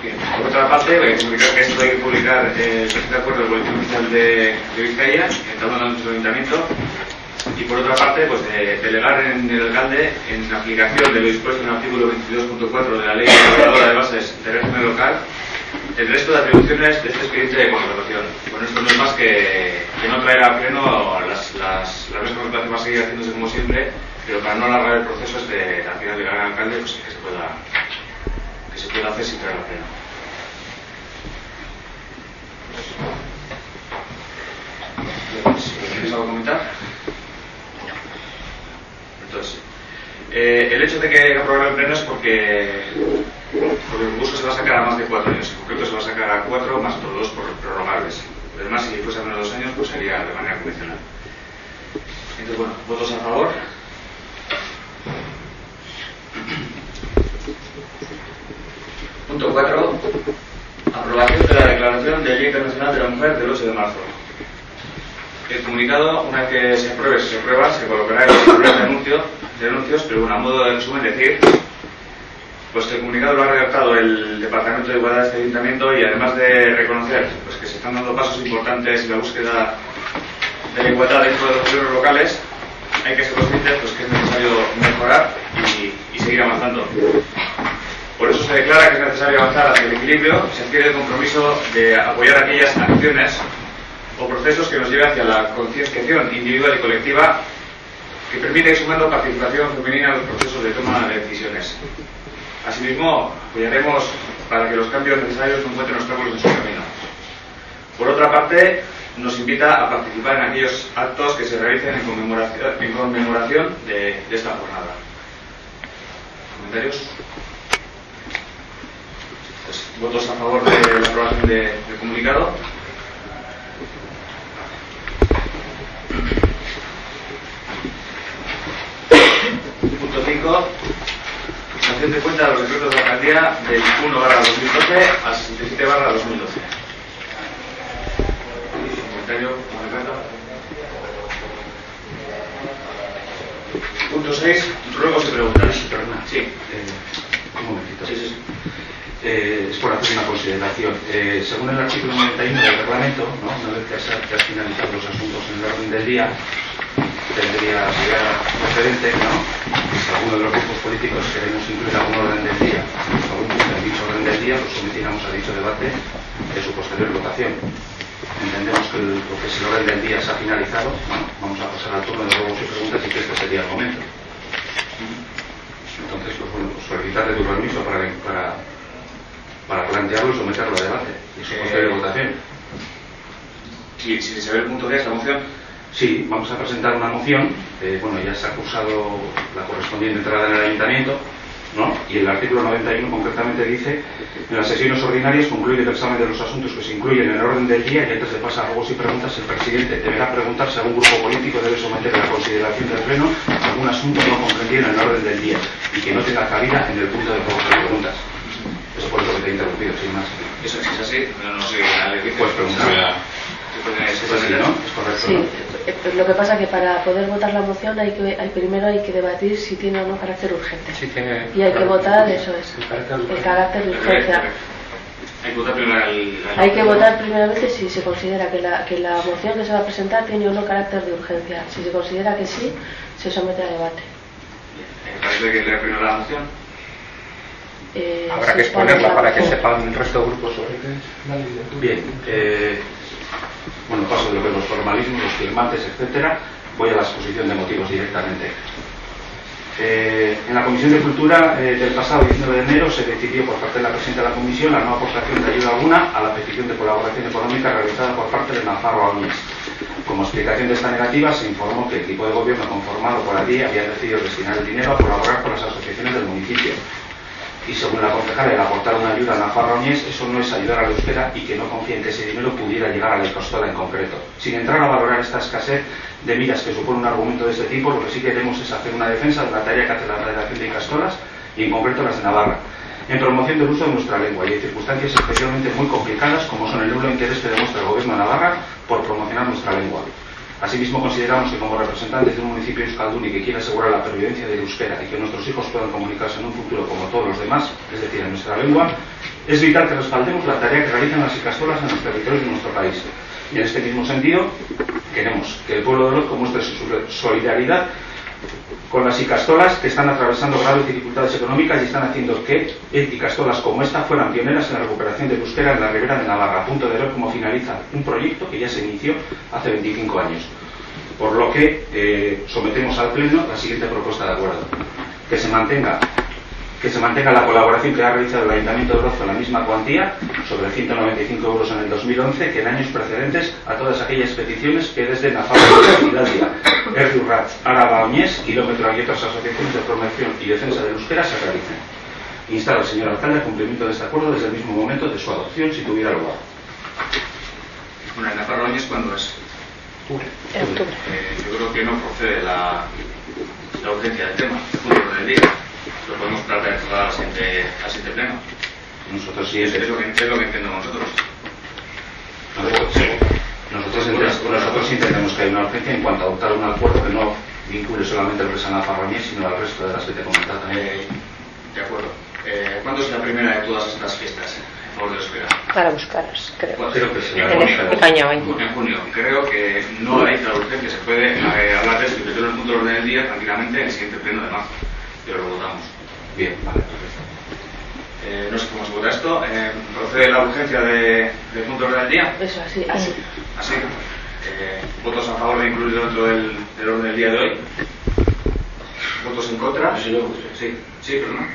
Bien. Por otra parte, voy a comunicar que esto hay que publicar el presente acuerdo del Boletín Oficial de Vizcaya, entablando en nuestro ayuntamiento. Y por otra parte, pues delegar en el alcalde, en aplicación de lo dispuesto en el artículo 22.4 de la Ley Reguladora de Bases de Régimen Local, el resto de atribuciones de este expediente de contratación. Bueno, esto no es más que no traer a pleno las mesas de contratación, va a seguir haciéndose como siempre, pero para no alargar el proceso es de al final delegar al alcalde, pues que se pueda hacer sin traer a pleno. ¿Tienes algo que comentar? Entonces, el hecho de que aprobar el pleno es porque el concurso se va a sacar a más de 4 años. En concreto se va a sacar a 4 más otros 2 por prorrogables. Además, si fuese a menos de 2 años, pues sería de manera convencional. Entonces, bueno, votos a favor. Punto 4. Aprobación de la Declaración del Día Internacional de la Mujer del 8 de marzo. El comunicado, una vez que se apruebe, si se aprueba, se colocará en los tableros de anuncios, pero bueno, a modo de resumen decir, pues que el comunicado lo ha redactado el Departamento de Igualdad de este Ayuntamiento y además de reconocer pues, que se están dando pasos importantes en la búsqueda de la igualdad dentro de los gobiernos locales, hay que ser conscientes pues, que es necesario mejorar y seguir avanzando. Por eso se declara que es necesario avanzar hacia el equilibrio, se adquiere el compromiso de apoyar aquellas acciones o procesos que nos lleven hacia la concienciación individual y colectiva que permite ir sumando participación femenina en los procesos de toma de decisiones. Asimismo, apoyaremos para que los cambios necesarios no encuentren obstáculos en su camino. Por otra parte, nos invita a participar en aquellos actos que se realicen en conmemoración de esta jornada. ¿Comentarios? Pues, ¿votos a favor de la aprobación del comunicado? Punto 5. Sanción de cuenta de los decretos de la alcaldía del 1/2012 al 67/2012. Comentario, punto 6. Ruegos y preguntas. Perdona. Sí. Un momentito. Sí. Es por hacer una consideración. Según el artículo 91 del reglamento, ¿no? Una vez que has finalizado los asuntos en el orden del día, tendría llegar procedente, ¿no? Si alguno de los grupos políticos queremos incluir algún orden del día, algún punto en dicho orden del día, lo sometiéramos a dicho debate de su posterior votación. Entendemos que lo que es el orden del día se ha finalizado, bueno, vamos a pasar al turno de ruegos y preguntas y que este sería el momento. Entonces, pues bueno, pues solicitarle tu permiso para plantearlo y someterlo a debate y su posterior votación. Si se ve el punto de esta moción. Sí, vamos a presentar una moción, bueno, ya se ha cursado la correspondiente entrada en el ayuntamiento, ¿no? Y el artículo 91 concretamente dice: en las sesiones ordinarias concluye el examen de los asuntos que se incluyen en el orden del día y antes de pasar a ruegos y preguntas, el presidente deberá preguntar si algún grupo político debe someter a la consideración del pleno algún asunto no comprendido en el orden del día y que no tenga cabida en el punto de ruegos y preguntas. Eso por eso que te he interrumpido, sin más. Eso es así, no sé qué puedes preguntar. Es así, ¿no? Es correcto, sí, ¿no? lo que pasa es que para poder votar la moción primero hay que debatir si tiene o no carácter urgente. Sí, tiene, y hay que votar, eso es, el carácter de urgencia. Hay que votar primero hay que votar primeramente si se considera que la moción que se va a presentar tiene o no carácter de urgencia. Si se considera que sí, se somete a debate. Parece que leer primero la moción. Habrá que exponerla para que sepan el resto de grupos sobre qué es. Bien, bueno, paso de lo que los formalismos, los firmantes, etcétera, voy a la exposición de motivos directamente. En la Comisión de Cultura del pasado 19 de enero se decidió por parte de la presidenta de la Comisión la no aportación de ayuda alguna a la petición de colaboración económica realizada por parte de Nafarroa Oñez. Como explicación de esta negativa, se informó que el equipo de gobierno conformado por allí había decidido destinar el dinero a colaborar con las asociaciones del municipio. Y según la concejala, el aportar una ayuda a Nafarroa Oñez, eso no es ayudar al euskera y que no confía en que ese dinero pudiera llegar a la Ikastola en concreto. Sin entrar a valorar esta escasez de miras que supone un argumento de este tipo, lo que sí queremos es hacer una defensa de la tarea que hace la Federación de Ikastolas y en concreto las de Navarra, en promoción del uso de nuestra lengua y en circunstancias especialmente muy complicadas como son el nulo interés que demuestra el Gobierno de Navarra por promocionar nuestra lengua. Asimismo, consideramos que como representantes de un municipio euskaldun y que quiere asegurar la pervivencia del euskera y que nuestros hijos puedan comunicarse en un futuro como todos los demás, es decir, en nuestra lengua, es vital que respaldemos la tarea que realizan las ikastolas en los territorios de nuestro país. Y en este mismo sentido, queremos que el pueblo de Orozco muestre su solidaridad con las ikastolas que están atravesando graves dificultades económicas y están haciendo que ikastolas como esta fueran pioneras en la recuperación del euskera en la Ribera de Navarra, a punto de ver cómo finaliza un proyecto que ya se inició hace 25 años. Por lo que sometemos al Pleno la siguiente propuesta de acuerdo: que se mantenga la colaboración que ha realizado el Ayuntamiento de Orozco en la misma cuantía, sobre 195 euros en el 2011, que en años precedentes a todas aquellas peticiones que desde Nafarroa, Hidalgo, Herri Urratz, Araba Oñez, Kilómetro y otras asociaciones de promoción y defensa del euskera se realicen. Instar al señor alcalde al cumplimiento de este acuerdo desde el mismo momento de su adopción, si tuviera lugar. Bueno, en Nafarroa Oñez, ¿cuándo es? En octubre. Yo creo que no procede la urgencia del tema, punto del día. Lo podemos tratar de toda al siguiente pleno. Nosotros sí es lo que entendemos nosotros. Nosotros entendemos que hay una urgencia en cuanto a adoptar un acuerdo que no vincule solamente al Presa Nafarroa Oñez, sino al resto de las que te comentaba también. De acuerdo. ¿Cuándo es la primera de todas estas fiestas en favor de euskera? Para buscaros, creo. Creo que sí. En junio. Creo que no hay tal urgencia. Se puede hablar de esto y meterlo en el punto de orden del día tranquilamente en el siguiente pleno de marzo. Pero lo votamos. Bien, vale, perfecto. No sé cómo se vota esto. ¿Procede la urgencia de punto de orden del día? Eso, así. ¿Así? ¿Votos a favor de incluirlo dentro del orden del día de hoy? ¿Votos en contra? Sí, pero no.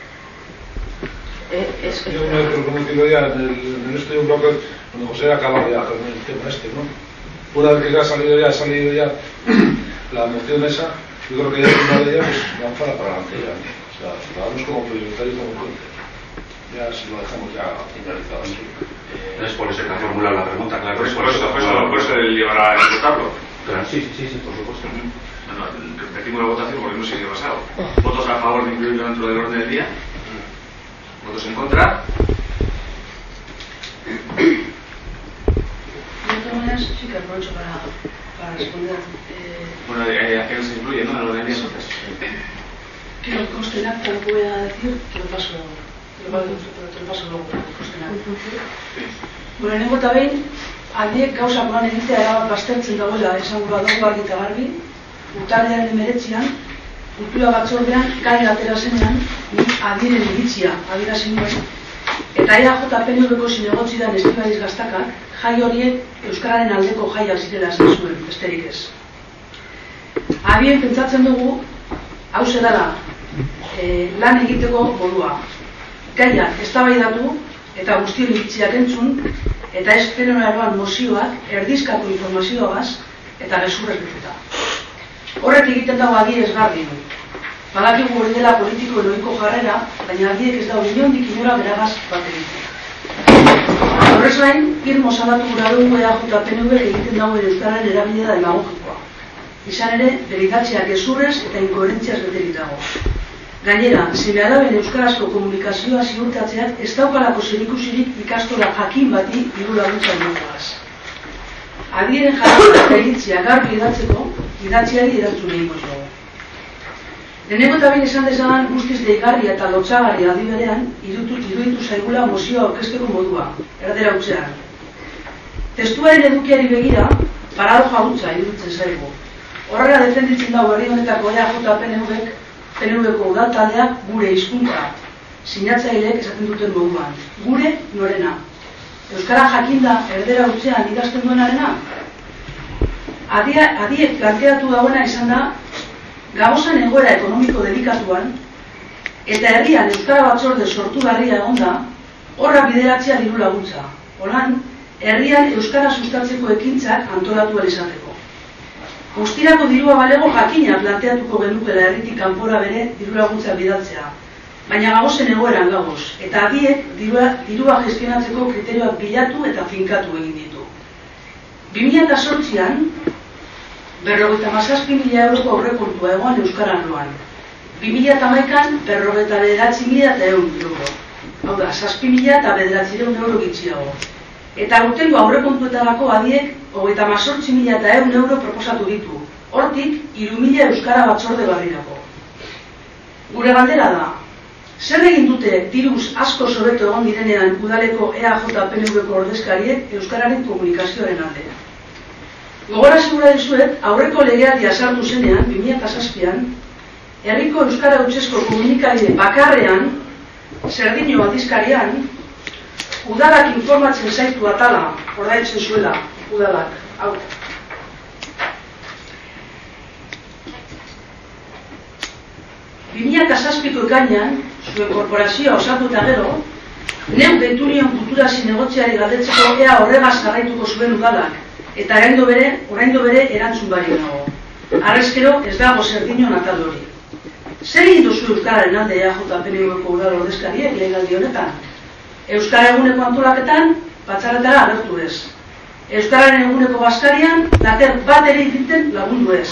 Yo me he comprometido ya en esto de un bloque cuando José acaba ya con el tema este, ¿no? Una vez que ya ha salido ya la moción esa, yo creo que ya una de ellas pues vamos para adelante ya. O sea, ciudadanos como prioritario y como puente. Ya si lo dejamos ya finalizado. Es por eso que ha formulado la pregunta, claro. Por eso el llevar a votarlo. Claro, sí, por supuesto. Bueno, repetimos la votación porque no sé qué ha pasado. ¿Votos a favor de incluirlo dentro del orden del día? ¿Votos en contra? De todas maneras, sí que aprovecho para responder. Bueno, ¿a qué se incluye, no? En el orden del día, entonces. Que lo conste en acta, lo que voy a decir, te lo paso luego, conste en acta. Bueno, lehenengo eta behin, haiek gauzak lan egitea erabat baztertzen dagoela esango badugu argi eta garbi. Urtarrilaren 19an, kultura batzordean gai atera zenean, adiren iritzia adierazi nuen, eta EAJ-PNV-ko zinegotzidan Estibaliz Gaztakak jai horiek euskararen aldeko jaiak zirela esan zuen, besterik ez. Abien pentsatzen dugu, hau dela lan egiteko modua. Gaiak eztabaidatu eta guztien iritziak entzun, eta ez plenoraroan mozioak erdizkatu informazioagaz eta gezurrez beteta. Horrek egiten dago agi esgarri du. Badakigu hori dela politiko eroiko jarrera, baina agiek ez dago inondik inora beragaz bat egiten. Horrez gain, irmo salatu gura dugu EAJ-PNV egiten dago euskararen erabilera demagogikoa. Izan ere, beritatzeak gezurrez eta inkoherentziaz beterik dago. Gainera, seme-alaben euskarazko komunikazioa ziurtatzeak ez daukalako zerikusirik ikastola jakin bati diru laguntza inokoaz. Adieren jarrera eta iritzia garbi idatziari erantzun egingo dugu. Lehenengo eta behin esan dezadan guztiz deigarria eta lotsagarria aldi berean iruditu zaigula mozioa aurkezteko modua, erdera hutsean. Testuaren edukiari begira, paradoja hutsa iruditzen zaigu. Horrela defenditzen dago herri honetako EAJ-PNV-ko udaltaldeak gure hizkuntza, sinatzaileek esaten duten moduan. Gure norena. Euskara jakinda erdera hutsean ikasten duenarena? Adiek planteatu dagoena izan da, gabozan egoera ekonomiko delikatuan, eta herrian euskara batzorde sortu garria egonda, horra bideratzea diru laguntza. Holan, herrian euskara sustatzeko ekintzak antolatu izateko. Guztirako dirua balego jakina planteatuko genukela herritik kanpora bere diru laguntza bidaltzea. Baina gagozen egoeran gagoz, eta adiek dirua gestionatzeko kriterioak bilatu eta finkatu egin ditu. 2008an, 57.000 euroko aurrekontua egoan euskara arloan. 2011an, 59.100 euro. Hau da, 7.900 euro gitxiago. Eta aurtengo aurrekontuetarako adiek 38.100 euro proposatu ditu. Hortik, 3.000 euskara batzorde barrirako. Gure galdera da, zer egin dute diruz asko hobeto egon direnean udaleko EAJ-PNV-ko ordezkariek euskararen komunikazioaren alde. Gogorasi gura dizuet, aurreko legealdia sartu zenean, 2007an, herriko euskara hutsezko komunikabide bakarrean, Zerdino aldizkarian, udalak informatzen zaitu atala, ordaintzen zuela, udalak, hau. Bimila zazpiko ekainean, zuen korporazioa osatu eta gero, neu deitu nion kultura zinegotziari galdetzeko ea horregaz jarraituko zuen udalak, eta oraingo bere erantzun barik nago. Arrezkero ez dago Zerdino natal hori. Zer egin duzu euskararen alde EAJ-PNV-ko udal ordezkariek lehenaldi honetan? Euskara eguneko antolaketan, batzarretara agertu ez. Euskararen eguneko bazkarian, later bat ere egiten lagundu ez.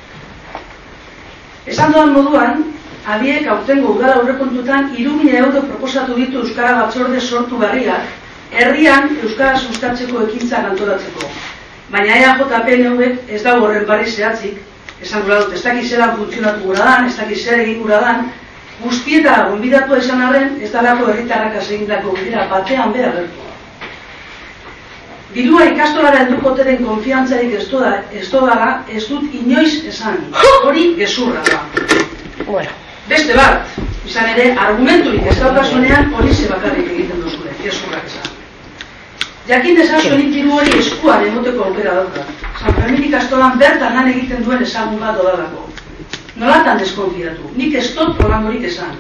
Esan doan moduan, adiek aurtengo udala aurrekontuetan 3.000 euro proposatu ditu euskara batzorde sortu berriak, herrian euskara sustatzeko ekintzak antolatzeko. Baina EAJ-PNV ez dago horren barri zehatzik, esan gura dut, ez dakiz zelan funtzionatu gura dan, ez dakiz zer egin gura dan, guztietara gonbidatua izan arren, ez dalako herritarrak egindako bidera batean bera gertu. Dirua ikastolara helduko ote den konfiantzarik ez dut inoiz esan. Hori gezurra da. Beste bat, izan ere, argumenturik ez daukasunean hori bakarrik egiten duzue, gezurrak esan. Jakin dezazuen diru hori eskuan emoteko aukera daukat. San Fermin ikastolan bertan lan egiten duen ezagun bat dodalako. Nolatan deskonfiatu, nik ez dut holangorik esan.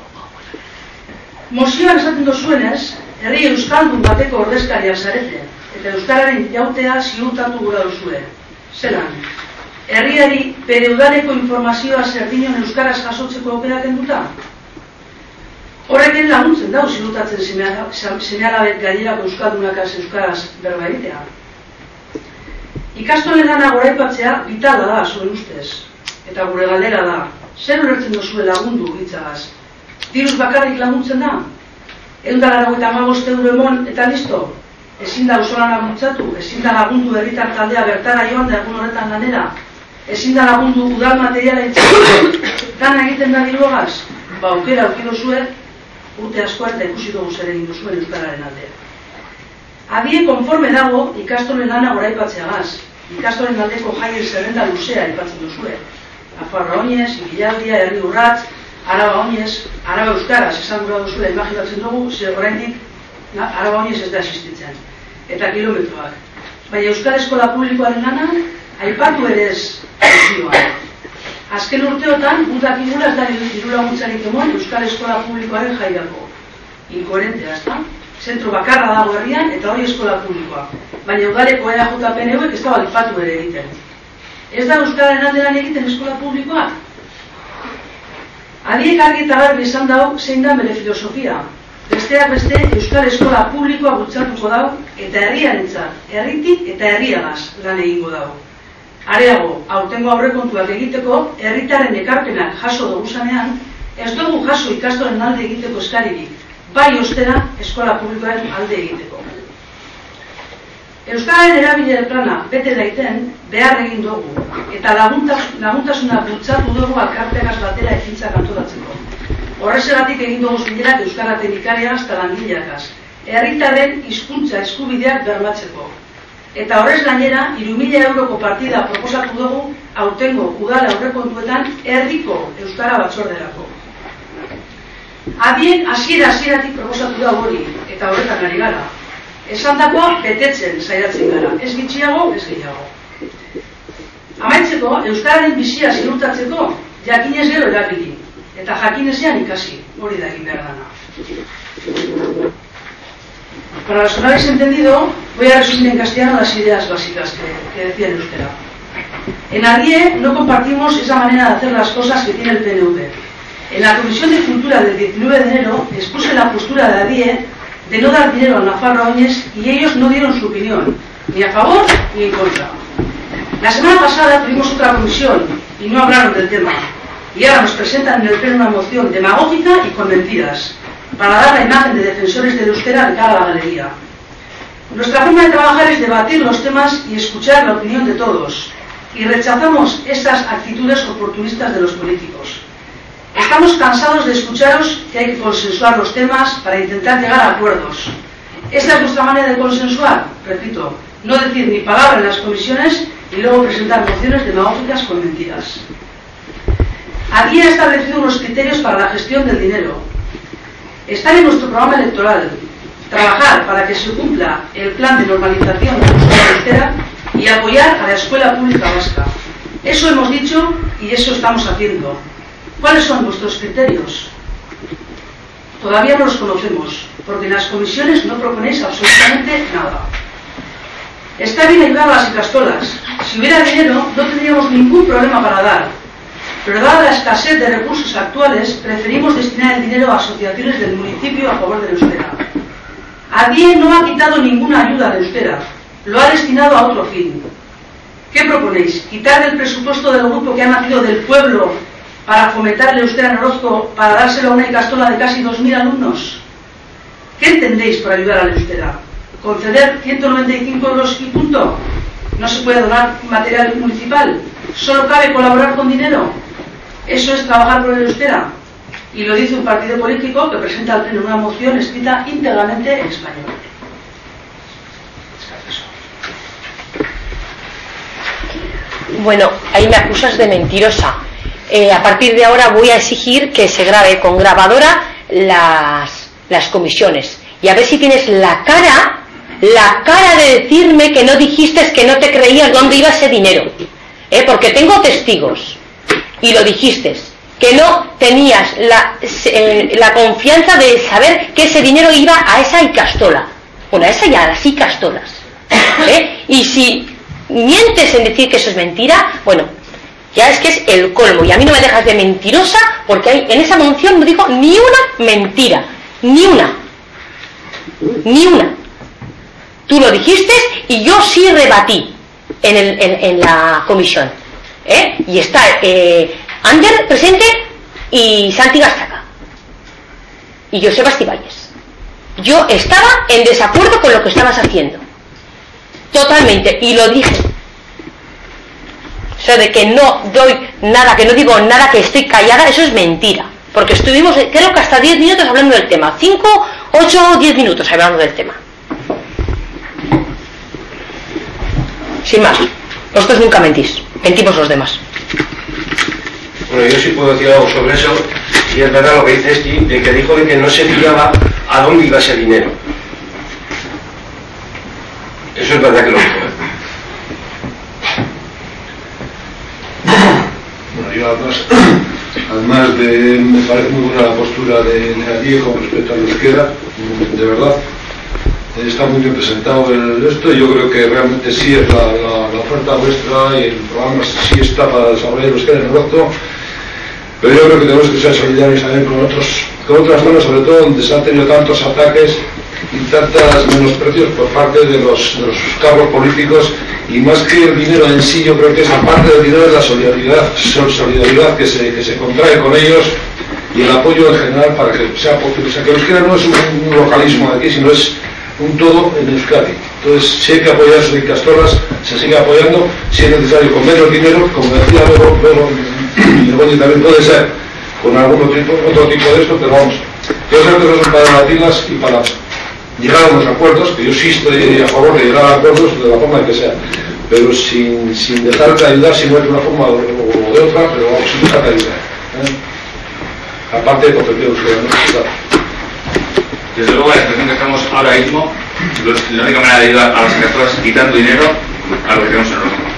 Mozioan esaten dozuenez, herri euskaldun bateko ordezkariak zarete, eta euskararen jautea ziurtatu gura duzue. Zelan, herriari bere udaleko informazioa Zerdinon euskaraz jasotzeko aukera kenduta? Horreken laguntzen dau ziurtatzen seme-alabek gainerako euskaldunakaz euskaraz berba egitea. Ikastolen lana goraipatzea vitala da zuen ustez. Eta gure galdera da, zer ulertzen duzue lagundu hitzagaz? Diruz bakarrik laguntzen da? 195 euro emon eta listo? Ezin da auzolana bultzatu, ezin da lagundu herritar taldea bertara joan da egun horretan lanera? Ezin da lagundu udal materiala itzatu? Dana egiten da diruagaz? Aukera aukiro zuen, urte askoan eta ikusi dugu zer egin duzuen euskararen aldea. Adie konforme dago ikastolen lana goraipatzeagaz. Ikastolen aldeko jaien zerrenda luzea aipatzen duzue. Nafarroa Oinez, Ipilaldia, Herri Urratz, Araba Oinez, Araba Euskaraz esan gura duzula imaginatzen dugu, zer oraindik Araba Oinez ez da existitzen. Eta kilometroak. Baina Euskal Eskola Publikoaren lana, aipatu ere ez zioan. Azken urteotan, udakigula ez da diru laguntzarik emon Euskal Eskola Publikoaren jairako. Inkoherentea, ez da? Zentro bakarra dago herrian eta hori eskola publikoa. Baina udaleko EAJ-PNV ez da aipatu ere egiten. Ez da euskararen alderan egiten eskola publikoak? Adiek argi eta garbi izan dau zein da bere filosofia. Besteak beste euskal eskola publikoa bultzatuko dau eta herriarentzat, herritik eta herriagaz lan egingo dau. Areago, aurtengo aurrekontuak egiteko, herritarren ekarpenak jaso dugu zanean, ez dugu jaso ikastolen alde egiteko eskaririk, bai ostera eskola publikoaren alde egiteko. Euskararen erabilera plana bete daiten behar egin dugu, eta laguntasuna bultzatu dugu alkartegaz batera ekintzak antolatzeko. Horrezegatik egin dugu bilerak euskara teknikariagaz eta langileakaz, herritarren hizkuntza eskubideak bermatzeko. Eta horrez gainera, 3.000 euroko partida proposatu dugu aurtengo udal aurrekontuetan herriko euskara batzorderako. Adien hasieratik proposatu da hori, eta horretan ari gara. Esandakoa betetzen saiatzen gara, ez gitxiago, ez gehiago. Amaitzeko, euskararen bizia ziurtatzeko, jakinez gero erabili, eta jakinezean ikasi, hori da egin behar dana. Para los que no habéis entendido, voy a resumir en castellano las ideas básicas que decía en euskera. En ADIE no compartimos esa manera de hacer las cosas que tiene el PNV. En la Comisión de Cultura del 19 de enero expuse la postura de ADIE de no dar dinero a Nafarroa Oinez y ellos no dieron su opinión, ni a favor ni en contra. La semana pasada tuvimos otra comisión y no hablaron del tema. Y ahora nos presentan en el pleno una moción demagógica y con mentiras, para dar la imagen de defensores del euskera de cara a la galería. Nuestra forma de trabajar es debatir los temas y escuchar la opinión de todos, y rechazamos estas actitudes oportunistas de los políticos. Estamos cansados de escucharos que hay que consensuar los temas para intentar llegar a acuerdos. Esta es nuestra manera de consensuar, repito, no decir ni palabra en las comisiones y luego presentar mociones demagógicas con mentiras. Aquí ha establecido unos criterios para la gestión del dinero. Están en nuestro programa electoral: trabajar para que se cumpla el plan de normalización de la euskera y apoyar a la escuela pública vasca. Eso hemos dicho y eso estamos haciendo. ¿Cuáles son vuestros criterios? Todavía no los conocemos, porque en las comisiones no proponéis absolutamente nada. Está bien ayudar a las icastolas. Si hubiera dinero, no tendríamos ningún problema para dar. Pero dada la escasez de recursos actuales, preferimos destinar el dinero a asociaciones del municipio a favor del euskera. ADIE no ha quitado ninguna ayuda al euskera, lo ha destinado a otro fin. ¿Qué proponéis? ¿Quitar del presupuesto del grupo que ha nacido del pueblo para fomentar el euskera en Orozco, para dárselo a una icastola de casi 2.000 alumnos? ¿Qué entendéis por ayudar al euskera? ¿Conceder 195 euros y punto? ¿No se puede donar material municipal? ¿Solo cabe colaborar con dinero? ¿Eso es trabajar por el euskera? Y lo dice un partido político que presenta al pleno una moción escrita íntegramente en español. Bueno, ahí me acusas de mentirosa. A partir de ahora voy a exigir que se grabe con grabadora las comisiones. Y a ver si tienes la cara de decirme que no dijiste, que no te creías dónde iba ese dinero. Porque tengo testigos. Y lo dijiste. Que no tenías la confianza de saber que ese dinero iba a esa icastola. Bueno, a esa y a las icastolas. Y si mientes en decir que eso es mentira, bueno, ya es que es el colmo. Y a mí no me dejas de mentirosa, porque en esa moción no dijo ni una mentira. Ni una. Ni una. Tú lo dijiste y yo sí rebatí en la comisión. Y está Ander presente y Santi Gastaca. Y Joseba Estibáñez. Yo estaba en desacuerdo con lo que estabas haciendo. Totalmente. Y lo dije. Eso de que no doy nada, que no digo nada, que estoy callada, eso es mentira. Porque estuvimos, creo que hasta 10 minutos hablando del tema. 5, 8 o 10 minutos hablando del tema. Sin más. Vosotros nunca mentís. Mentimos los demás. Bueno, yo sí puedo decir algo sobre eso, y es verdad lo que dice Esti, de que dijo de que no se pillaba a dónde iba ese dinero. Eso es verdad que lo dijo. Bueno, yo además me parece muy buena la postura de ADIE con respecto a la euskera, de verdad. Está muy bien presentado esto, y yo creo que realmente sí es la oferta vuestra, y el programa sí está para desarrollar el euskera en el Orozco. Pero yo creo que tenemos que ser solidarios también con otras zonas, sobre todo donde se han tenido tantos ataques y tantos menosprecios por parte de los cargos políticos, y más que el dinero en sí, yo creo que esa parte del dinero es la solidaridad que se contrae con ellos, y el apoyo en general para que sea posible. O sea, que euskera no es un localismo de aquí, sino es un todo en Euskadi. Entonces, si hay que apoyar a sus icastolas, se sigue apoyando, si es necesario con menos dinero, como decía luego también puede ser con algún otro tipo de esto, pero vamos, yo creo que eso son para debatirlas y para llegar a unos acuerdos, que yo sí estoy a favor de llegar a acuerdos de la forma que sea, pero sin dejar de ayudar, si no es de una forma o de otra, pero vamos, sin dejar de ayudar. Aparte de potenciar euskera, Desde luego, la situación que estamos ahora mismo, la única manera de ayudar a las icastolas es quitando dinero a lo que tenemos en el Orozco.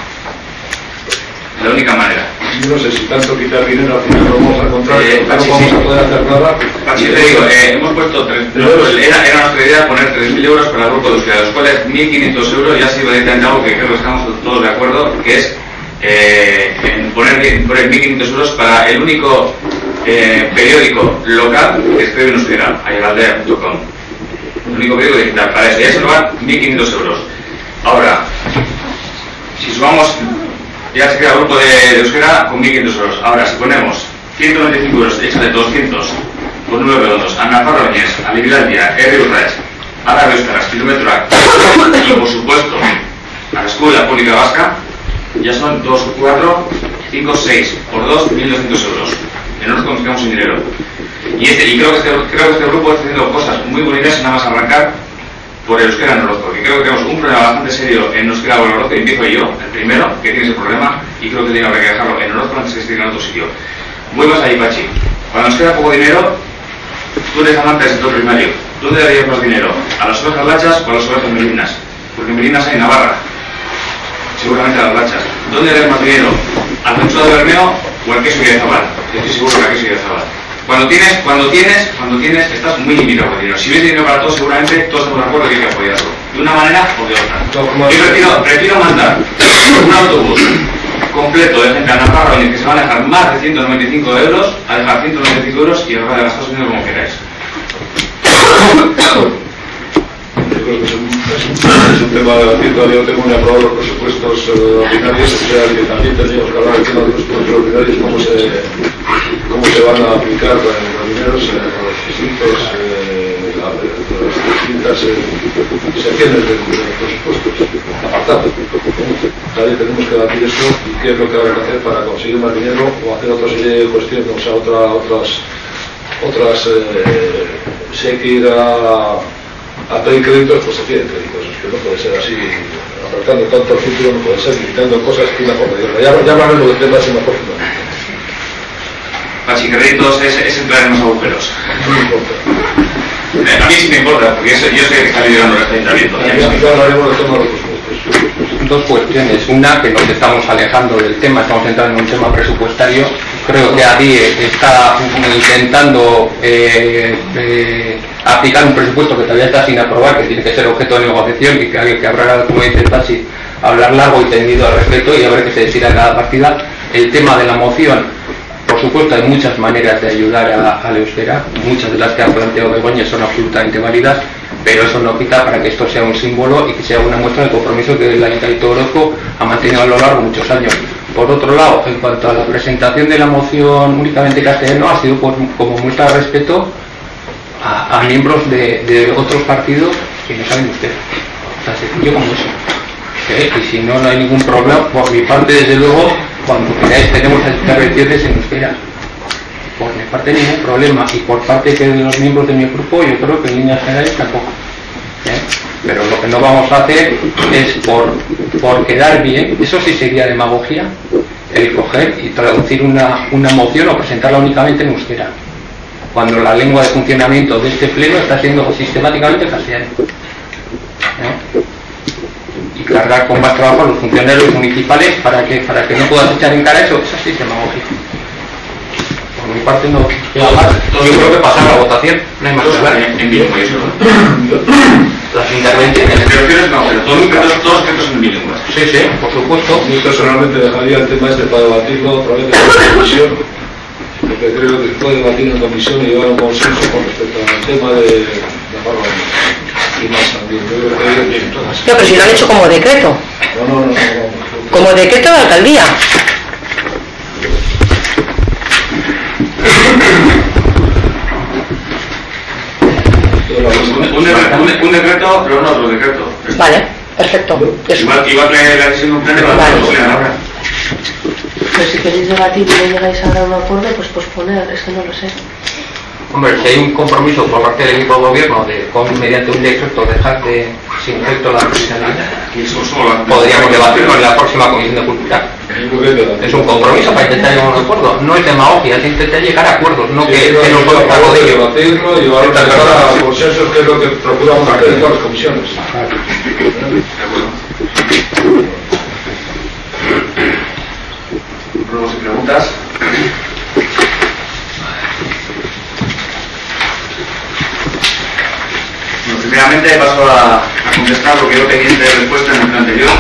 La única manera. Yo no sé si tanto quitar dinero al final lo vamos a encontrar, no vamos a poder hacer nada. Así te digo, hemos puesto, era nuestra idea poner 3.000 euros para el grupo de euskera, de los cuales 1.500 euros ya ha sido directamente algo que creo que estamos todos de acuerdo, que es poner 1.500 euros para el único periódico local que escribe en euskera, ayalaldea.com. El único periódico digital. Para eso ya se nos van 1.500 euros. Ahora, si sumamos, ya se queda el grupo de euskera con 1.500 euros. Ahora, si ponemos 195 euros, échale 200 por 9 redondos, a Nafarroñez, a Libilandia, Herri Urrats, a la Euskaraz, Kilometroak, pública vasca, ya son 2, 4, 5, 6, por 2, 1.200 euros. Que no nos conozcamos sin dinero. Y creo que este grupo está haciendo cosas muy bonitas nada más arrancar por el euskera en Orozco, que creo que tenemos un problema bastante serio en euskera en Orozco, y empiezo yo, el primero, que tiene ese problema, y creo que tiene que dejarlo en Orozco antes que esté en otro sitio. Voy más ahí, Pachi. Cuando nos queda poco dinero, tú eres amante del sector primario. ¿Dónde darías más dinero? ¿A las ovejas lachas o a las ovejas merinas? Porque merinas hay en Navarra. Seguramente a las lachas. ¿Dónde darías más dinero? ¿Al centro de Bermeo o al queso Idiazabal? Yo estoy seguro que al queso Idiazabal. Cuando tienes, estás muy limitado con dinero. Si hubiese dinero para todos, seguramente todos estamos de acuerdo que hay que apoyarlo. De una manera o de otra. Yo prefiero mandar un autobús completo de gente a Navarra que se van a dejar más de 195 euros, a dejar 195 euros y a dejar de gastar su dinero como queráis. Yo creo que es un tema de debate. Todavía no tengo ni aprobado los presupuestos ordinarios, o sea que también tendríamos que hablar del tema de los presupuestos ordinarios, cómo se van a aplicar los dineros a los distintas secciones de los presupuestos, apartados. Todavía tenemos que debatir esto y qué es lo que habrá que hacer para conseguir más dinero o hacer otra serie de cuestiones, o sea, si hay que ir a pedir créditos, pues se piden créditos. Es que no puede ser así, apretando tanto el futuro, no puede ser, limitando cosas que una por otra. Ya hablaremos del tema de mejor fundamento. Pachi, créditos es entrar en los agujeros. No me importa. A mí sí me importa, porque yo soy el que está liderando el ayuntamiento. Ya hablaremos del tema de los presupuestos. Dos cuestiones. Una, que nos estamos alejando del tema, estamos entrando en un tema presupuestario. Creo que ADIE está intentando aplicar un presupuesto que todavía está sin aprobar, que tiene que ser objeto de negociación y que habrá, como dice Pachi, hablar largo y tendido al respecto y a ver qué se decida en cada partida. El tema de la moción, por supuesto, hay muchas maneras de ayudar al euskera, muchas de las que ha planteado Begoña son absolutamente válidas, pero eso no quita para que esto sea un símbolo y que sea una muestra de compromiso que el Ayuntamiento de Orozco ha mantenido a lo largo de muchos años. Por otro lado, en cuanto a la presentación de la moción únicamente castellano, ha sido como muestra de respeto a miembros de otros partidos que no saben usted. Tan sencillo como eso. Y si no, no hay ningún problema. Por mi parte, desde luego, cuando queráis tenemos intervenciones en euskera. Por mi parte ningún problema, y por parte de los miembros de mi grupo yo creo que en líneas generales tampoco. Pero lo que no vamos a hacer es por quedar bien, eso sí sería demagogia, el coger y traducir una moción o presentarla únicamente en euskera, cuando la lengua de funcionamiento de este pleno está siendo sistemáticamente castellano. Y cargar con más trabajo a los funcionarios municipales para que no puedas echar en cara eso sí es demagogia. Por mi parte no queda más. Yo creo que pasar la votación, no hay más que hablar. En bilingüe, eso. Las intervenciones. No, pero todos estos son bilingües. Sí, por supuesto. Yo personalmente dejaría el tema este para debatirlo probablemente en la comisión, porque creo que se puede debatir en comisión y llevar un consenso con respecto al tema de la forma y más también. Yo creo que no, pero si lo han hecho como decreto. No. Como decreto de alcaldía. Un decreto, pero no otro decreto. Vale, perfecto. Igual que la decisión de un plan de la ahora. Pero si queréis debatir y no llegáis a dar un acuerdo, pues posponer, es que no lo sé. Hombre, si hay un compromiso por parte del equipo de gobierno mediante un decreto dejar sin efecto la presidencialidad, podríamos debatirlo en la próxima comisión de cultura. Es un compromiso para intentar llegar a un acuerdo. No es demagogia, es intentar llegar a acuerdos, no que nos pueda pago de ello. Debatirlo y llevar a consensos, que es lo que procuramos hacer en todas las comisiones. De acuerdo. Ruegos y preguntas. Bueno, primeramente paso a contestar lo que yo pendiente de respuesta en el plan anterior.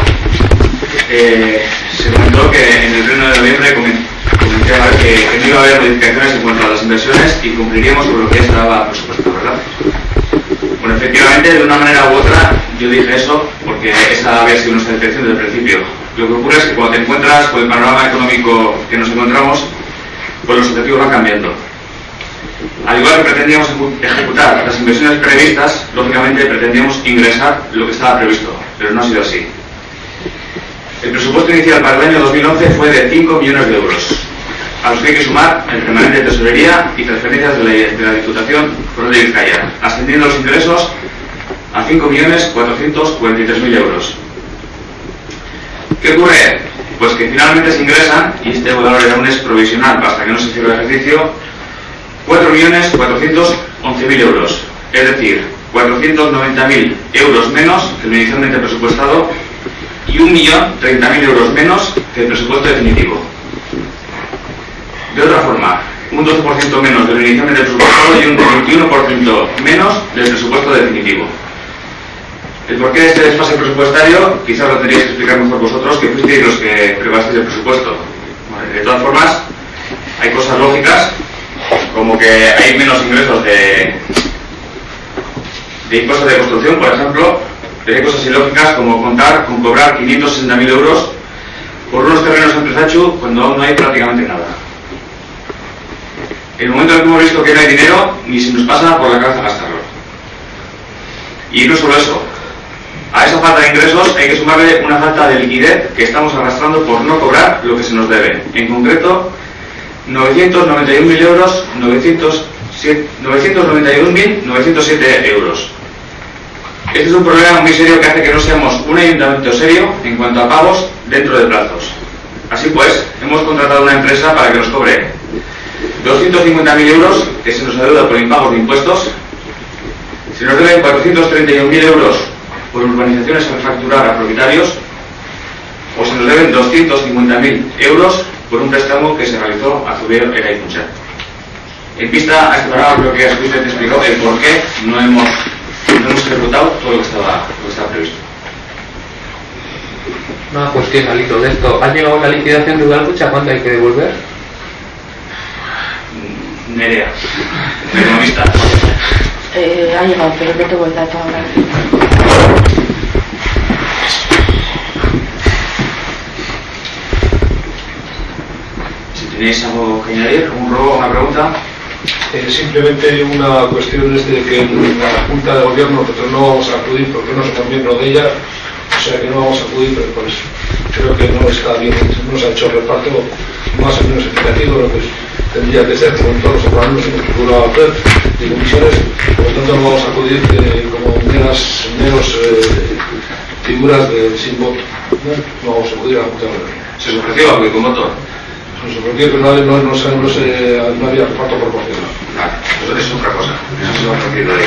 Se comentó que en el pleno de noviembre comenté a ver que no iba a haber modificaciones en cuanto a las inversiones y cumpliríamos sobre lo que estaba presupuesto, ¿verdad? Bueno, efectivamente, de una manera u otra, yo dije eso porque esa había sido nuestra intención desde el principio. Lo que ocurre es que cuando te encuentras con el panorama económico que nos encontramos, pues los objetivos van cambiando. Al igual que pretendíamos ejecutar las inversiones previstas, lógicamente pretendíamos ingresar lo que estaba previsto, pero no ha sido así. El presupuesto inicial para el año 2011 fue de 5 millones de euros, a los que hay que sumar el remanente de tesorería y transferencias de la Diputación Foral de Vizcaya, ascendiendo los ingresos a 5.443.000 euros. ¿Qué ocurre? Pues que finalmente se ingresan, y este valor aún es provisional hasta que no se cierre el ejercicio, 4.411.000 euros, es decir, 490.000 euros menos que el inicialmente presupuestado y 1.030.000 euros menos que el presupuesto definitivo. De otra forma, un 12% menos del inicialmente presupuestado y un 21% menos del presupuesto definitivo. El porqué de este desfase presupuestario quizás lo tendríais que explicar mejor vosotros, que fuisteis los que preparáis el presupuesto. De todas formas, hay cosas lógicas, como que hay menos ingresos de impuestos de construcción, por ejemplo, pero hay cosas ilógicas como contar con cobrar 560.000 euros por unos terrenos en Prezachu cuando aún no hay prácticamente nada. En el momento en que hemos visto que no hay dinero, ni se nos pasa por la cabeza gastarlo. Y no solo eso, a esa falta de ingresos hay que sumarle una falta de liquidez que estamos arrastrando por no cobrar lo que se nos debe. En concreto, 991.000 euros, 991.907 euros. Este es un problema muy serio que hace que no seamos un ayuntamiento serio en cuanto a pagos dentro de plazos. Así pues, hemos contratado una empresa para que nos cobre 250.000 euros que se nos adeuda por impagos de impuestos, se nos deben 431.000 euros por urbanizaciones a refacturar a propietarios, o se nos deben 250.000 euros por un préstamo que se realizó a Zubier Eraikuncha. En vista a este programa, creo que usted te explicó el por qué no hemos ejecutado todo lo que estaba previsto. Una cuestión, Alito, de esto. ¿Ha llegado la liquidación de Udalkutxa? ¿Cuánto hay que devolver? Nerea, economista. Ha llegado, pero no tengo el dato ahora. Si tenéis algo que añadir, un robo, una pregunta. Simplemente una cuestión es de que en la Junta de Gobierno nosotros no vamos a acudir porque no somos miembros de ella, o sea que no vamos a acudir, pero por eso creo que no está bien, no se ha hecho reparto más o menos equitativo lo que tendría que ser, con todos los organismos en el futuro a hacer de comisiones, por lo tanto no vamos a acudir como meros figuras sin voto, no vamos a acudir a la Junta de Gobierno. ¿Se os ofreció algo con voto? Nos ofreció que no había reparto proporcional. Vale, eso es otra cosa, eso se va a partir de ahí.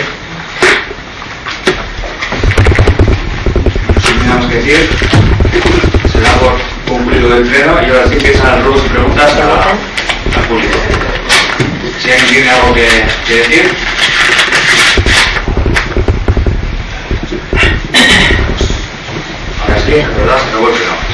Sin nada más que decir, se da por concluido el pleno y ahora sí empiezan ruegos y preguntas al público. Si alguien tiene algo que decir. Ahora sí, ¿verdad? Se acabó el pleno.